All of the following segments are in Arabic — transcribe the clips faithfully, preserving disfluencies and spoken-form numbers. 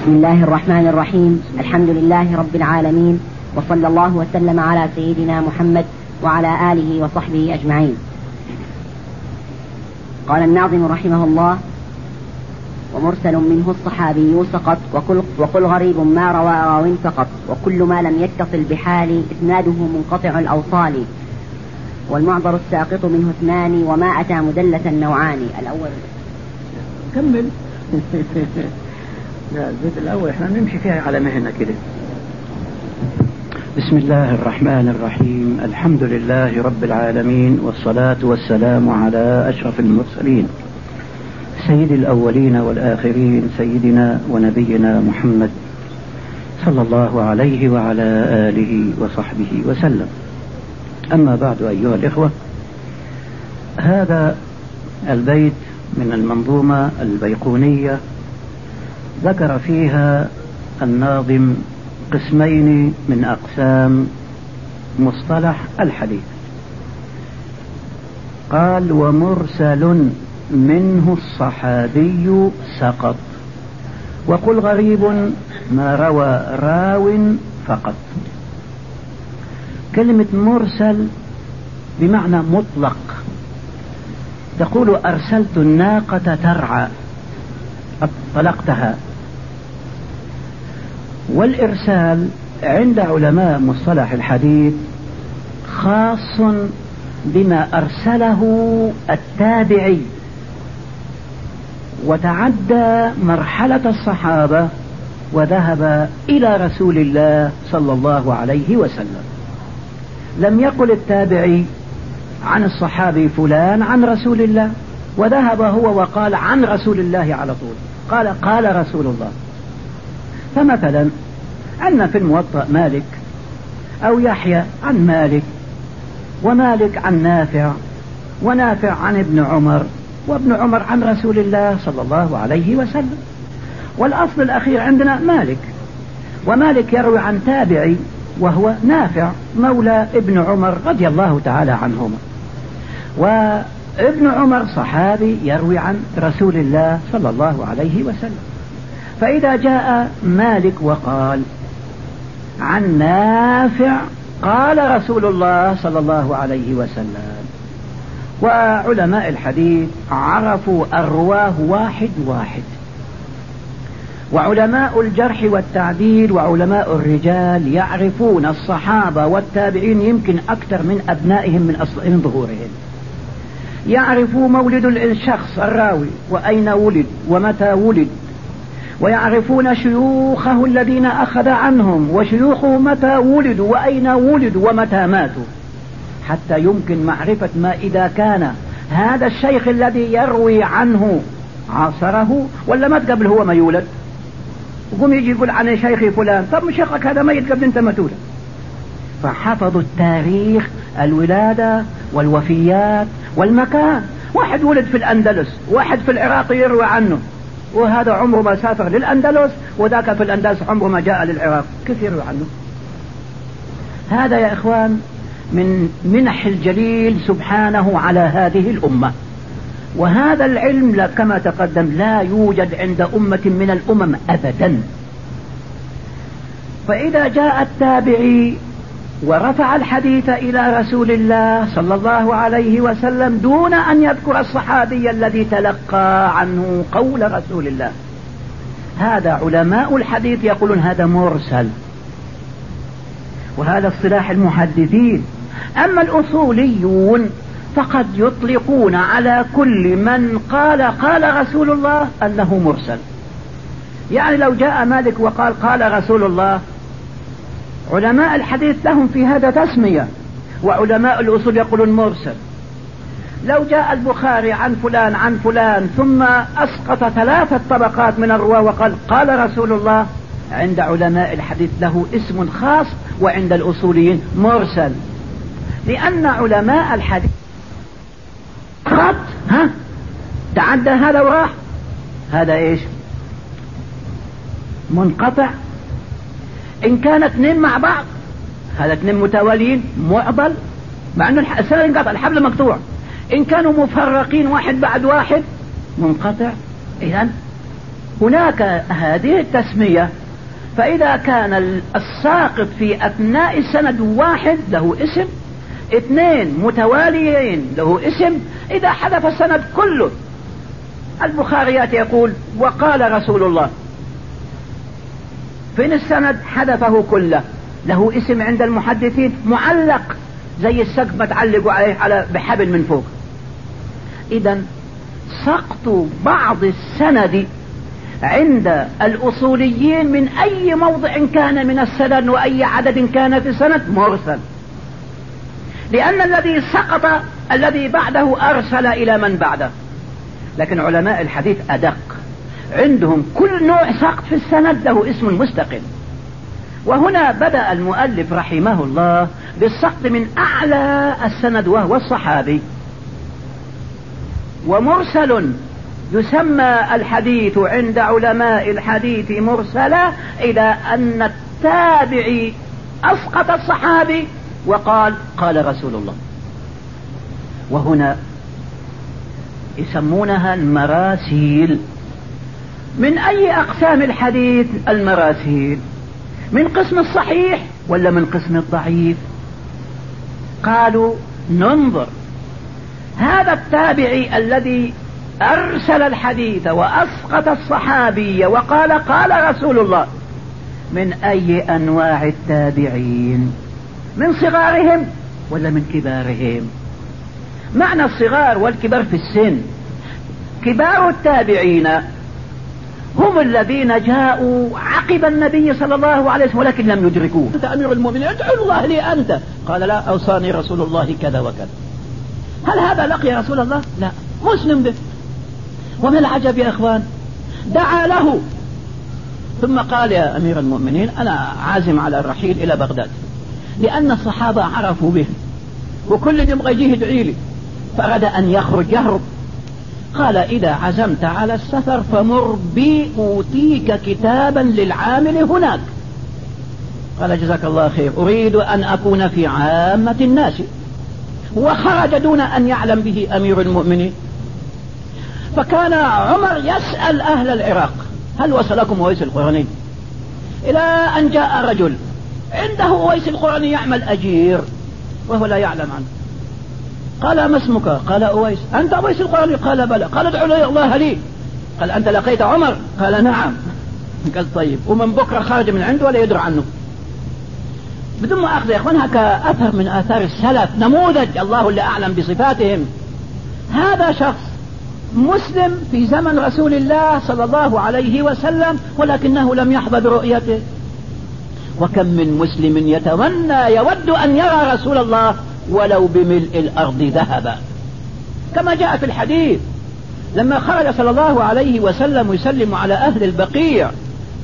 بسم الله الرحمن الرحيم. الحمد لله رب العالمين، وصلى الله وسلم على سيدنا محمد وعلى آله وصحبه أجمعين. قال الناظم رحمه الله: ومرسل منه الصحابي سقط، وقل, وقل غريب ما روى راو فقط، وكل ما لم يتصل بحال إسناده منقطع الأوصال، والمعذر الساقط منه اثنان، وما أتى مدلسا نوعان. الأول كمل. لا البيت الأول احنا نمشي فيها على مهنة كده. بسم الله الرحمن الرحيم. الحمد لله رب العالمين، والصلاة والسلام على أشرف المرسلين سيد الأولين والآخرين، سيدنا ونبينا محمد صلى الله عليه وعلى آله وصحبه وسلم. أما بعد أيها الإخوة، هذا البيت من المنظومة البيقونية ذكر فيها الناظم قسمين من أقسام مصطلح الحديث. قال: ومرسل منه الصحابي سقط، وقل غريب ما روى راو فقط. كلمة مرسل بمعنى مطلق، تقول أرسلت الناقة ترعى، طلقتها. والإرسال عند علماء مصطلح الحديث خاص بما أرسله التابعي وتعدى مرحلة الصحابة وذهب إلى رسول الله صلى الله عليه وسلم. لم يقل التابعي عن الصحابي فلان عن رسول الله وذهب هو وقال عن رسول الله على طول، قال قال رسول الله. فمثلا عندنا في الموطأ مالك أو يحيى عن مالك، ومالك عن نافع، ونافع عن ابن عمر، وابن عمر عن رسول الله صلى الله عليه وسلم. والأصل الأخير عندنا مالك، ومالك يروي عن تابعي وهو نافع مولى ابن عمر رضي الله تعالى عنهما، وابن عمر صحابي يروي عن رسول الله صلى الله عليه وسلم. فإذا جاء مالك وقال عن نافع قال رسول الله صلى الله عليه وسلم، وعلماء الحديث عرفوا الرواه واحد واحد، وعلماء الجرح والتعديل وعلماء الرجال يعرفون الصحابة والتابعين يمكن أكثر من أبنائهم من أصلهم ظهورهم. يعرفوا مولد الشخص الراوي وأين ولد ومتى ولد، ويعرفون شيوخه الذين أخذ عنهم وشيوخه متى ولدوا وأين ولدوا ومتى ماتوا، حتى يمكن معرفة ما إذا كان هذا الشيخ الذي يروي عنه عاصره ولا مات قبل هو ما يولد. وقوم يجي يقول عن شيخي فلان، طب شيخك هذا ميت قبل انت ما تولد. فحفظوا التاريخ، الولادة والوفيات والمكان. واحد ولد في الأندلس، واحد في العراق يروي عنه، وهذا عمره ما سافر للأندلس وذاك في الأندلس عمره ما جاء للعراق، كيف يروي عنه؟ هذا يا إخوان من منح الجليل سبحانه على هذه الأمة. وهذا العلم كما تقدم لا يوجد عند أمة من الأمم أبدا. فإذا جاء التابعي ورفع الحديث إلى رسول الله صلى الله عليه وسلم دون أن يذكر الصحابي الذي تلقى عنه قول رسول الله، هذا علماء الحديث يقولون هذا مرسل، وهذا اصطلاح المحدثين. أما الأصوليون فقد يطلقون على كل من قال قال رسول الله أنه مرسل. يعني لو جاء مالك وقال قال رسول الله، علماء الحديث لهم في هذا تسمية، وعلماء الأصول يقولون مرسل. لو جاء البخاري عن فلان عن فلان ثم أسقط ثلاثة طبقات من الرواة وقال قال رسول الله، عند علماء الحديث له اسم خاص، وعند الأصوليين مرسل، لأن علماء الحديث خط ها تعدى هذا وراح هذا ايش منقطع. ان كان اثنين مع بعض هذا اثنين متواليين معضل، مع انه السنة انقطع الحبل مقطوع. ان كانوا مفرقين واحد بعد واحد منقطع. اذن هناك هذه التسمية، فإذا كان الساقط في أثناء السند واحد له اسم، اثنين متواليين له اسم، إذا حذف السند كله. البخاريات يقول وقال رسول الله، فين السند حذفه كله، له اسم عند المحدثين معلق زي السقف ما تعلقوا عليه على بحبل من فوق. إذن سقط بعض السند عند الأصوليين من أي موضع كان من السند وأي عدد كان في السند مرسل، لأن الذي سقط الذي بعده أرسل إلى من بعده. لكن علماء الحديث أدق، عندهم كل نوع سقط في السند له اسم مستقل. وهنا بدأ المؤلف رحمه الله بالسقط من أعلى السند وهو الصحابي. ومرسل يسمى الحديث عند علماء الحديث مرسلا إذا أن التابعي أسقط الصحابي وقال قال رسول الله. وهنا يسمونها المراسيل. من أي أقسام الحديث المراسيل؟ من قسم الصحيح ولا من قسم الضعيف؟ قالوا ننظر، هذا التابعي الذي أرسل الحديث وأسقط الصحابي وقال قال رسول الله، من أي أنواع التابعين؟ من صغارهم ولا من كبارهم؟ معنى الصغار والكبار في السن. كبار التابعين هم الذين جاءوا عقب النبي صلى الله عليه وسلم ولكن لم يدركوه. أنت أمير المؤمنين ادعو الله لي أنت، قال لا أوصاني رسول الله كذا وكذا. هل هذا لقي رسول الله؟ لا، مسلم به. ومن العجب يا أخوان، دعا له ثم قال يا أمير المؤمنين أنا عازم على الرحيل إلى بغداد، لأن الصحابة عرفوا به وكل يبغى يجيه يدعي لي، فأراد أن يخرج يهرب. قال إذا عزمت على السفر فمر بي أوتيك كتابا للعامل هناك. قال جزاك الله خير، أريد أن أكون في عامة الناس. وخرج دون أن يعلم به أمير المؤمنين. فكان عمر يسأل أهل العراق هل وصلكم أويس القرني؟ إلى أن جاء رجل عنده أويس القرني يعمل أجير وهو لا يعلم عنه. قال ما اسمك؟ قال أويس. أنت أويس القرني؟ قال بلى. قال ادعو لي الله لي. قال أنت لقيت عمر؟ قال نعم. قال طيب. ومن بكرة خرج من عنده ولا يدري عنه. بدون ما أخذ يا إخوان، هكا أثر من آثار السلف، نموذج الله اللي أعلم بصفاتهم. هذا شخص مسلم في زمن رسول الله صلى الله عليه وسلم ولكنه لم يحظى برؤيته. وكم من مسلم يتمنى يود أن يرى رسول الله ولو بملء الأرض ذهبا، كما جاء في الحديث لما خرج صلى الله عليه وسلم يسلم على أهل البقيع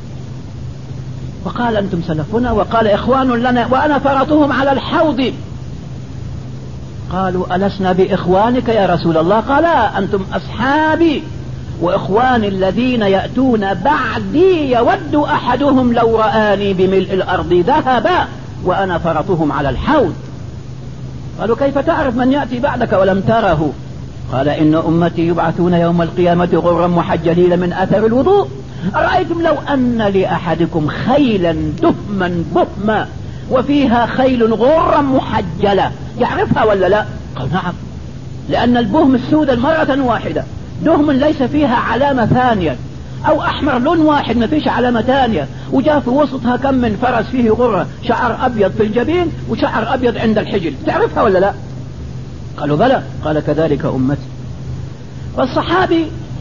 وقال أنتم سلفنا، وقال إخوان لنا وأنا فرطهم على الحوض. قالوا ألسنا بإخوانك يا رسول الله؟ قال أنتم أصحابي وإخواني الذين يأتون بعدي يود أحدهم لو رآني بملء الأرض ذهبا وأنا فرطهم على الحوض. قالوا كيف تعرف من يأتي بعدك ولم تره؟ قال إن أمتي يبعثون يوم القيامة غرا محجلين من أثر الوضوء. أرأيتم لو أن لأحدكم خيلا دهما بهما وفيها خيل غرا محجلة يعرفها ولا لا؟ قال نعم، لأن البهم السوداء مرة واحدة، دهم ليس فيها علامة ثانية، أو أحمر لون واحد ما فيش علامة ثانية، وجاء في وسطها كم من فرس فيه غرة، شعر أبيض في الجبين وشعر أبيض عند الحجل، تعرفها ولا لا؟ قالوا بلى. قال كذلك أمتي. والصحابي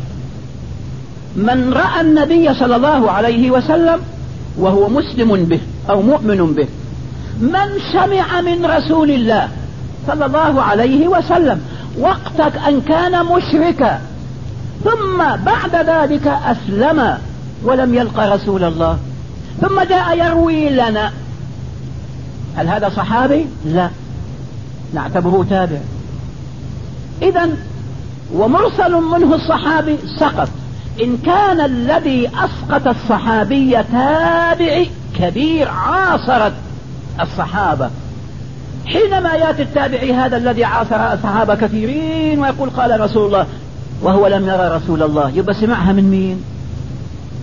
من رأى النبي صلى الله عليه وسلم وهو مسلم به أو مؤمن به، من سمع من رسول الله صلى الله عليه وسلم وقت أن كان مشركا ثم بعد ذلك أسلم ولم يلقى رسول الله ثم جاء يروي لنا، هل هذا صحابي؟ لا، نعتبره تابع. إذن ومرسل منه الصحابي سقط إن كان الذي أسقط الصحابي تابعي كبير عاصرت الصحابة. حينما يأتي التابعي هذا الذي عاصر الصحابة كثيرين ويقول قال رسول الله وهو لم يرى رسول الله، يبقى سمعها من مين؟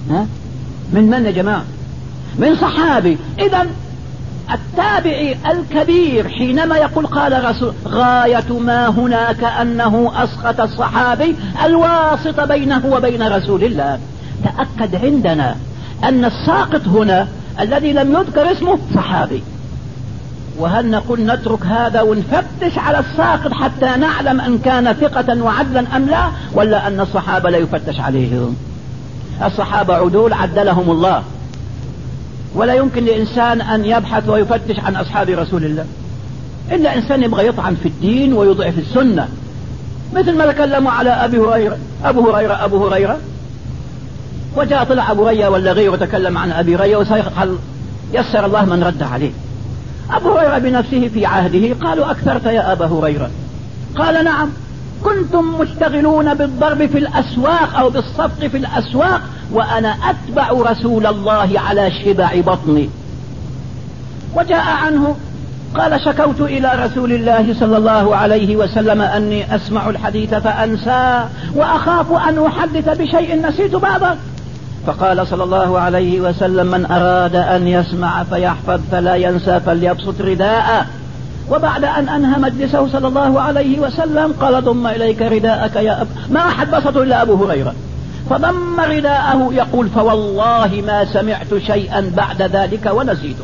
ها؟ من من يا جماعة؟ من صحابي. إذا التابعي الكبير حينما يقول قال رسول غاية ما هناك أنه أسقط الصحابي الواسط بينه وبين رسول الله. تأكد عندنا أن الساقط هنا الذي لم يذكر اسمه صحابي. وهل نقول نترك هذا ونفتش على الساقط حتى نعلم أن كان ثقة وعدلا أم لا، ولا أن الصحابة لا يفتش عليهم؟ الصحابة عدول عدلهم الله، ولا يمكن لإنسان أن يبحث ويفتش عن أصحاب رسول الله إلا إنسان يبغى يطعن في الدين ويضعف السنة، مثل ما تكلموا على أبي هريرة أبو هريرة أبو هريرة وجاء طلع أبو هريرة ولا غيره وتكلم عن أبي هريرة وسيقال يسر الله من رد عليه. أبو هريرة بنفسه في عهده قالوا أكثرت يا أبا هريرة، قال نعم كنتم مشتغلون بالضرب في الأسواق أو بالصفق في الأسواق وأنا أتبع رسول الله على شبع بطني. وجاء عنه قال شكوت إلى رسول الله صلى الله عليه وسلم أني أسمع الحديث فأنسى وأخاف أن أحدث بشيء نسيت بعضه، فقال صلى الله عليه وسلم من أراد أن يسمع فيحفظ فلا ينسى فليبسط رداءه. وبعد أن أنهى مجلسه صلى الله عليه وسلم قال ضم إليك رداءك يا أب، ما أحد بسطه إلا أبو هريرة، فضم رداءه يقول فوالله ما سمعت شيئا بعد ذلك ونسيته.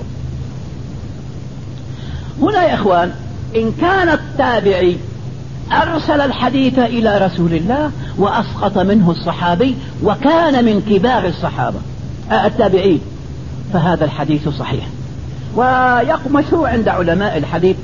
هنا يا إخوان إن كان التابعي أرسل الحديث إلى رسول الله وأسقط منه الصحابي وكان من كبار الصحابة التابعين فهذا الحديث صحيح. ومشروع عند علماء الحديث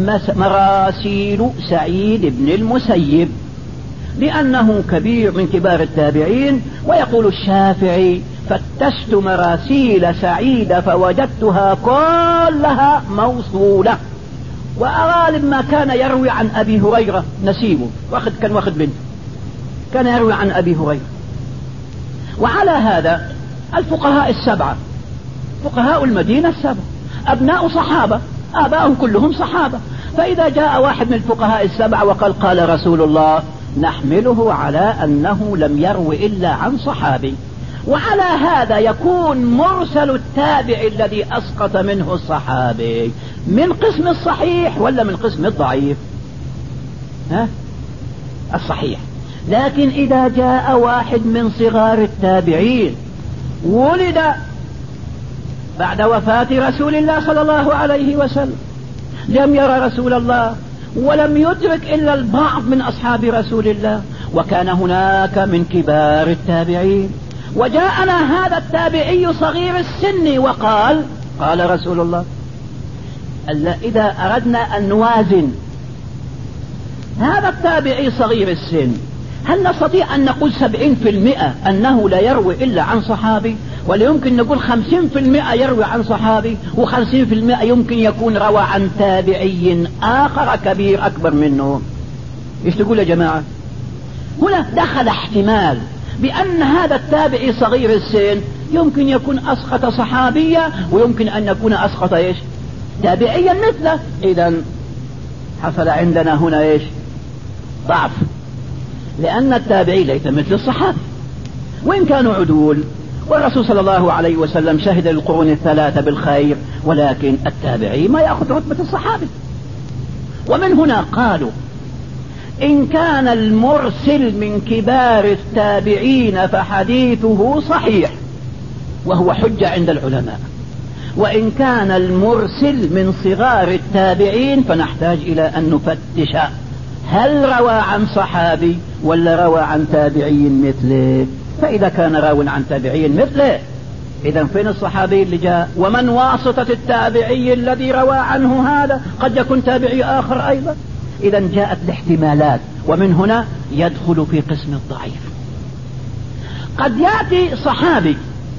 مراسيل سعيد بن المسيب لأنه كبير من كبار التابعين. ويقول الشافعي فتشت مراسيل سعيد فوجدتها كلها موصولة، وأغالب ما كان يروي عن أبي هريرة نسيبه واخد كان واخد بنته كان يروي عن أبي هريرة. وعلى هذا الفقهاء السبعة فقهاء المدينة السبعة أبناء صحابة آباؤهم كلهم صحابة، فإذا جاء واحد من الفقهاء السبعة وقال قال رسول الله نحمله على أنه لم يروي إلا عن صحابي. وعلى هذا يكون مرسل التابع الذي أسقط منه الصحابي من قسم الصحيح ولا من قسم الضعيف؟ ها؟ الصحيح. لكن إذا جاء واحد من صغار التابعين ولد بعد وفاة رسول الله صلى الله عليه وسلم لم يرى رسول الله ولم يدرك إلا البعض من أصحاب رسول الله وكان هناك من كبار التابعين، وجاءنا هذا التابعي صغير السن وقال قال رسول الله. إذا أردنا أن نوازن هذا التابعي صغير السن هل نستطيع أن نقول سبعين في المئة أنه لا يروي إلا عن صحابي، ولا يمكن نقول خمسين في المئة يروي عن صحابي وخمسين في المئة يمكن يكون روى عن تابعي آخر كبير أكبر منه؟ إيش تقول يا جماعة؟ هنا دخل احتمال بأن هذا التابعي صغير السن يمكن يكون أسقط صحابية ويمكن أن يكون أسقط إيش تابعيا مثله. إذن حصل عندنا هنا إيش ضعف، لأن التابعي ليس مثل الصحابي وإن كانوا عدول، والرسول صلى الله عليه وسلم شهد القرون الثلاثة بالخير، ولكن التابعي ما يأخذ رتبة الصحابي. ومن هنا قالوا إن كان المرسل من كبار التابعين فحديثه صحيح وهو حجة عند العلماء، وإن كان المرسل من صغار التابعين فنحتاج إلى أن نفتش هل روى عن صحابي ولا روى عن تابعي مثله. فإذا كان راو عن تابعي مثله إذا فين الصحابي اللي جاء؟ ومن واسطة التابعي الذي روى عنه هذا؟ قد يكون تابعي آخر أيضا. إذا جاءت الاحتمالات، ومن هنا يدخل في قسم الضعيف. قد يأتي صحابي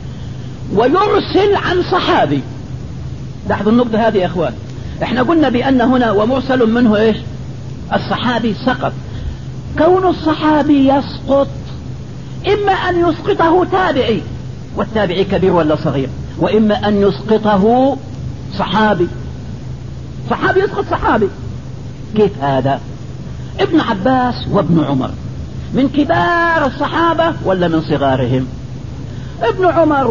ويرسل عن صحابي. لاحظوا النقطة هذه يا إخوان، احنا قلنا بأن هنا ومرسل منه إيش الصحابي سقط. كون الصحابي يسقط إما أن يسقطه تابعي، والتابعي كبير ولا صغير، وإما أن يسقطه صحابي صحابي يسقط صحابي. كيف هذا؟ ابن عباس وابن عمر من كبار الصحابة ولا من صغارهم؟ ابن عمر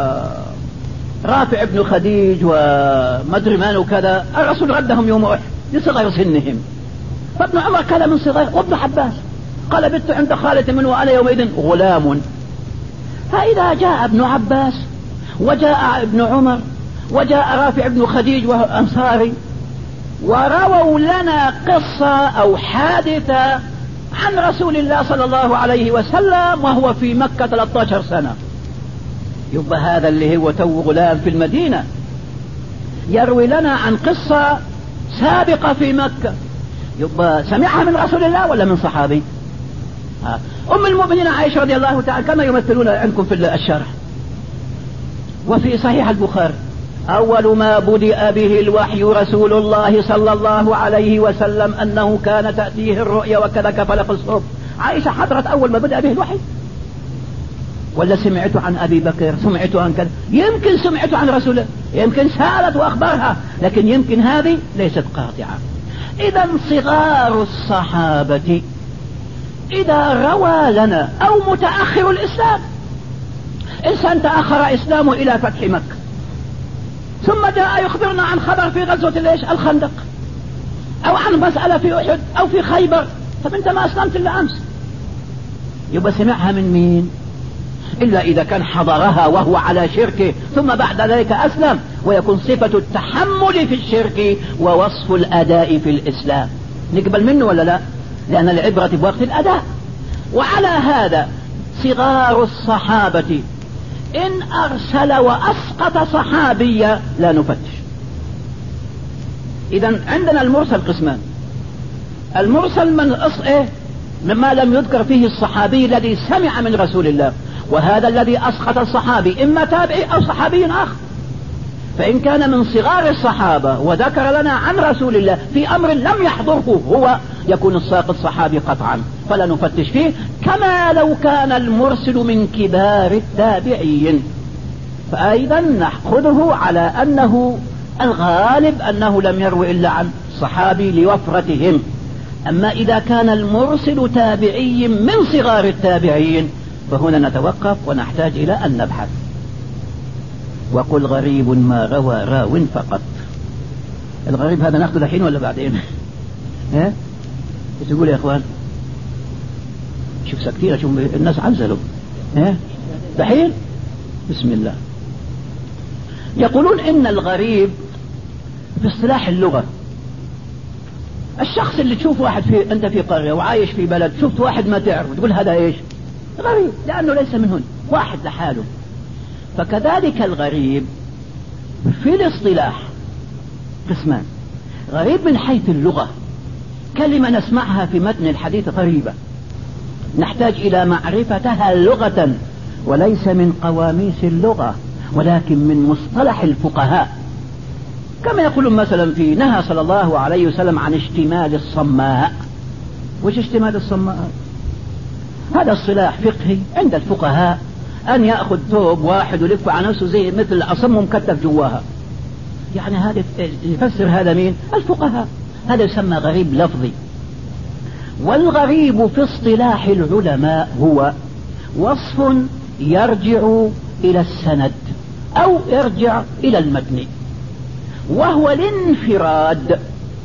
ورافع ابن خديج ومدري من وكذا، الرسول ردهم يوم أحد لصغر سنهم. فابن عمر كان من صغير، وابن عباس قال بت عند خالة من وأنا يومئذ غلام. فإذا جاء ابن عباس وجاء ابن عمر وجاء رافع ابن خديج وأنصاري ورووا لنا قصة أو حادثة عن رسول الله صلى الله عليه وسلم وهو في مكة ثلاثة عشر سنة، يبقى هذا اللي هو تو غلام في المدينة يروي لنا عن قصة سابقة في مكة، يبقى سمعها من رسول الله ولا من صحابي؟ ها. أم المؤمنين عائشة رضي الله تعالى كما يمثلون عندكم في الشرح. وفي صحيح البخاري أول ما بدأ به الوحي رسول الله صلى الله عليه وسلم أنه كان تأتيه الرؤيا وكذا كفلق الصبح. عائشة حضرت أول ما بدأ به الوحي ولا سمعت عن أبي بكر، سمعت عن كذا، يمكن سمعت عن رسول، يمكن سألت وأخبرها، لكن يمكن هذه ليست قاطعة. إذا صغار الصحابة إذا روى لنا أو متأخر الإسلام، إنسان تأخر إسلامه إلى فتح مكة ثم جاء يخبرنا عن خبر في غزوة ليش الخندق أو عن مسألة في أحد أو في خيبر، طب أنت ما أسلمت إلا أمس، يبقى سمعها من مين؟ إلا إذا كان حضرها وهو على شركه ثم بعد ذلك أسلم، ويكون صفة التحمل في الشرك ووصف الأداء في الإسلام، نقبل منه ولا لا؟ لأن العبرة بوقت الأداء. وعلى هذا صغار الصحابة إن أرسل وأسقط صحابيا لا نفتش. إذن عندنا المرسل قسمان، المرسل من أصئه مما لم يذكر فيه الصحابي الذي سمع من رسول الله، وهذا الذي أسقط الصحابي إما تابعي أو صحابي آخر. فإن كان من صغار الصحابة وذكر لنا عن رسول الله في أمر لم يحضره هو يكون الساقط صحابي قطعا فلا نفتش فيه، كما لو كان المرسل من كبار التابعين، فأيضا نأخذه على أنه الغالب أنه لم يروي إلا عن صحابي لوفرتهم. أما إذا كان المرسل تابعي من صغار التابعين فهنا نتوقف ونحتاج إلى أن نبحث. وقل غريب ما روى راو فقط. الغريب هذا نأخذه الحين ولا بعدين؟ ها؟ ايش تقول يا اخوان؟ شوف سكتير، شوف الناس عزلوا. ها؟ الحين؟ بسم الله. يقولون ان الغريب في اصطلاح اللغة الشخص اللي تشوف واحد في انت في قرية وعايش في بلد، شفت واحد ما تعرف تقول هذا ايش؟ غريب، لانه ليس من هنا، واحد لحاله. فكذلك الغريب في الاصطلاح قسمان: غريب من حيث اللغة، كلمة نسمعها في متن الحديث غريبة نحتاج إلى معرفتها لغة وليس من قواميس اللغة ولكن من مصطلح الفقهاء. كما يقولون مثلا في نهى صلى الله عليه وسلم عن اشتمال الصماء. وش اشتمال الصماء؟ هذا الصلاح فقهي عند الفقهاء، أن يأخذ ثوب واحد ولف على نفسه زي مثل الأصم مكتف جواها، يعني هذا يفسر هذا مين؟ الفقهاء. هذا يسمى غريب لفظي. والغريب في اصطلاح العلماء هو وصف يرجع إلى السند أو يرجع إلى المتن، وهو الانفراد.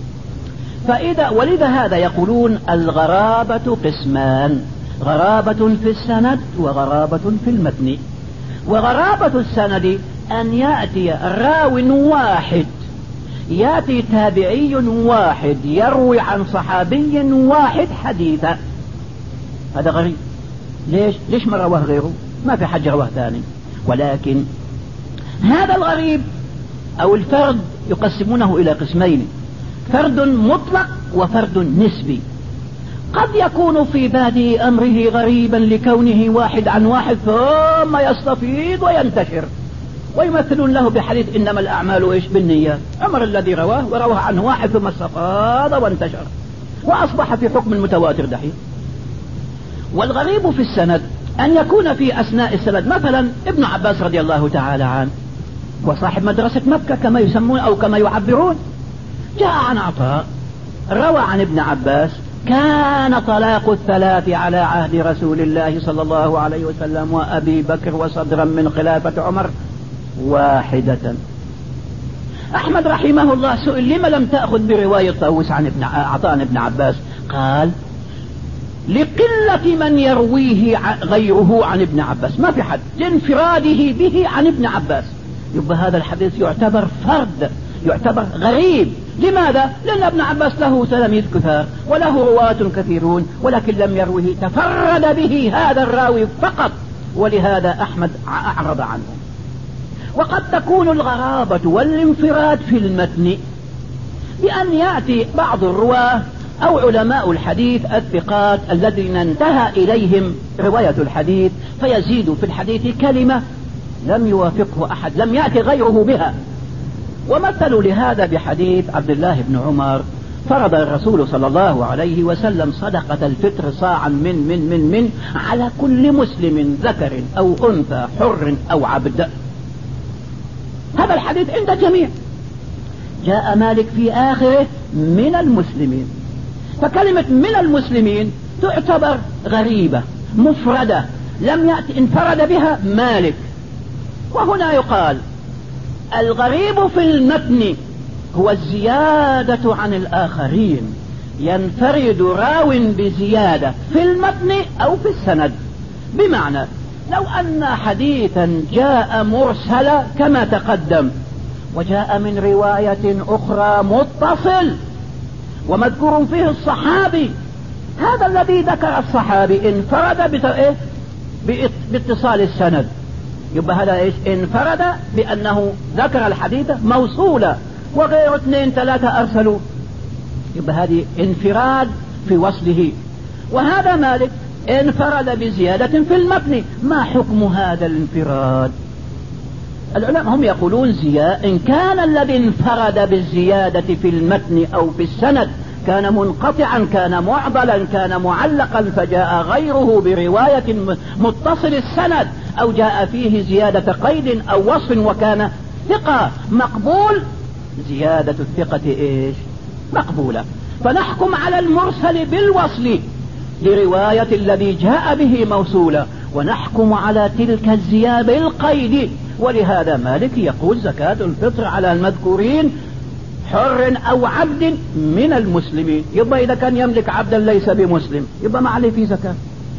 فإذا ولذا هذا يقولون الغرابة قسمان: غرابة في السند وغرابة في المتن. وغرابة السند أن يأتي راو واحد، يأتي تابعي واحد يروي عن صحابي واحد حديثا، هذا غريب. ليش؟ ليش ما رواه غيره؟ ما في حد رواه ثاني. ولكن هذا الغريب أو الفرد يقسمونه إلى قسمين: فرد مطلق وفرد نسبي. قد يكون في بادئ أمره غريبا لكونه واحد عن واحد ثم يستفيض وينتشر، ويمثلون له بحديث إنما الأعمال إيش؟ بالنيات. عمر الذي رواه ورواه عنه واحد ثم استفاض وانتشر وأصبح في حكم المتواتر دحين. والغريب في السند أن يكون في أثناء السند مثلا ابن عباس رضي الله تعالى عنه وصاحب مدرسة مكة كما يسمون أو كما يعبرون، جاء عن عطاء روى عن ابن عباس كان طلاق الثلاث على عهد رسول الله صلى الله عليه وسلم وأبي بكر وصدرا من خلافة عمر واحدة. أحمد رحمه الله سئل لما لم تأخذ برواية طاووس عن ابن عطاء بن عباس؟ قال لقلة من يرويه غيره عن ابن عباس، ما في حد، لانفراده به عن ابن عباس. يبقى هذا الحديث يعتبر فرد، يعتبر غريب. لماذا؟ لأن ابن عباس له تلاميذ كثار وله رواة كثيرون، ولكن لم يروه، تفرد به هذا الراوي فقط، ولهذا أحمد أعرض عنه. وقد تكون الغرابة والانفراد في المتن بأن يأتي بعض الرواة أو علماء الحديث الثقات الذين انتهى إليهم رواية الحديث فيزيد في الحديث كلمة لم يوافقه أحد، لم يأتي غيره بها. ومثلوا لهذا بحديث عبد الله بن عمر: فرض الرسول صلى الله عليه وسلم صدقة الفطر صاعا من من من من على كل مسلم ذكر أو أنثى حر أو عبد. هذا الحديث عند الجميع. جاء مالك في آخره من المسلمين، فكلمة من المسلمين تعتبر غريبة مفردة لم يأتي انفرد بها مالك. وهنا يقال الغريب في المتن هو الزيادة عن الآخرين، ينفرد راو بزيادة في المتن أو في السند. بمعنى لو أن حديثا جاء مرسلا كما تقدم وجاء من رواية أخرى متصل ومذكور فيه الصحابي، هذا الذي ذكر الصحابي انفرد باتصال السند، يبقى هذا ايش؟ انفرد بأنه ذكر الحديث موصولا وغير اثنين ثلاثة أرسلوا، يبقى هذه انفراد في وصله. وهذا مالك انفرد بزيادة في المتن، ما حكم هذا الانفراد؟ العلماء هم يقولون زيادة إن كان الذي انفرد بالزيادة في المتن أو في السند كان منقطعا، كان معضلا، كان معلقا، فجاء غيره برواية متصل السند أو جاء فيه زيادة قيد أو وصف وكان ثقة مقبول، زيادة الثقة إيش؟ مقبولة. فنحكم على المرسل بالوصل لرواية الذي جاء به موصولا، ونحكم على تلك الزيادة بالقيد. ولهذا مالك يقول زكاة الفطر على المذكورين حر أو عبد من المسلمين. يبقى إذا كان يملك عبدا ليس بمسلم يبقى ما عليه في زكاة.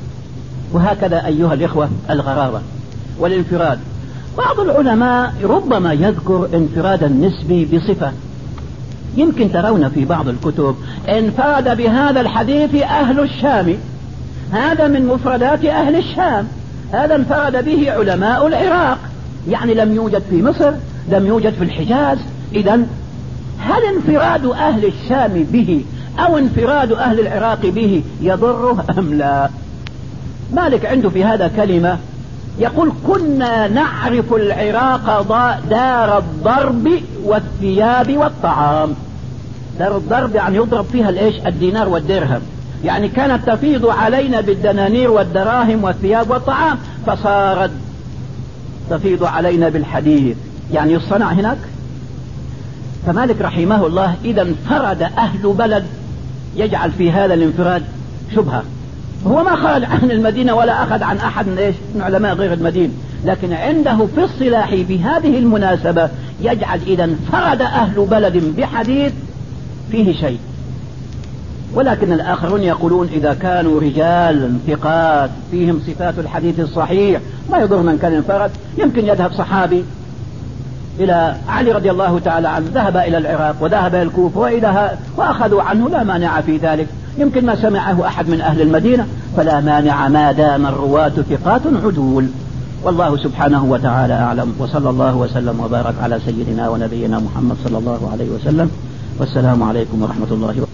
وهكذا أيها الإخوة الغرابة والانفراد. بعض العلماء ربما يذكر انفراد النسبي بصفة، يمكن ترون في بعض الكتب انفرد بهذا الحديث أهل الشام، هذا من مفردات أهل الشام، هذا انفرد به علماء العراق، يعني لم يوجد في مصر، لم يوجد في الحجاز. إذن هل انفراد أهل الشام به أو انفراد أهل العراق به يضره أم لا؟ مالك عنده في هذا كلمة يقول: كنا نعرف العراق دار الضرب والثياب والطعام. دار الضرب يعني يضرب فيها الايش؟ الدينار والدرهم، يعني كانت تفيض علينا بالدنانير والدراهم والثياب والطعام، فصارت تفيض علينا بالحديث، يعني يصنع هناك. فمالك رحمه الله إذا انفرد أهل بلد يجعل في هذا الانفراد شبهة. هو ما خرج عن المدينة ولا أخذ عن أحد من إيش؟ من علماء غير المدينة، لكن عنده في الصلاح بهذه المناسبة يجعل إذا انفرد أهل بلد بحديث فيه شيء. ولكن الآخرون يقولون إذا كانوا رجال ثقات فيهم صفات الحديث الصحيح ما يضر من كان انفرد. يمكن يذهب صحابي إلى علي رضي الله تعالى عنه، ذهب إلى العراق وذهب إلى الكوفة وإذا وأخذوا عنه، لا مانع في ذلك. يمكن ما سمعه أحد من أهل المدينة، فلا مانع ما دام الرواة ثقات عدول. والله سبحانه وتعالى أعلم، وصلى الله وسلم وبارك على سيدنا ونبينا محمد صلى الله عليه وسلم، والسلام عليكم ورحمة الله وبركاته.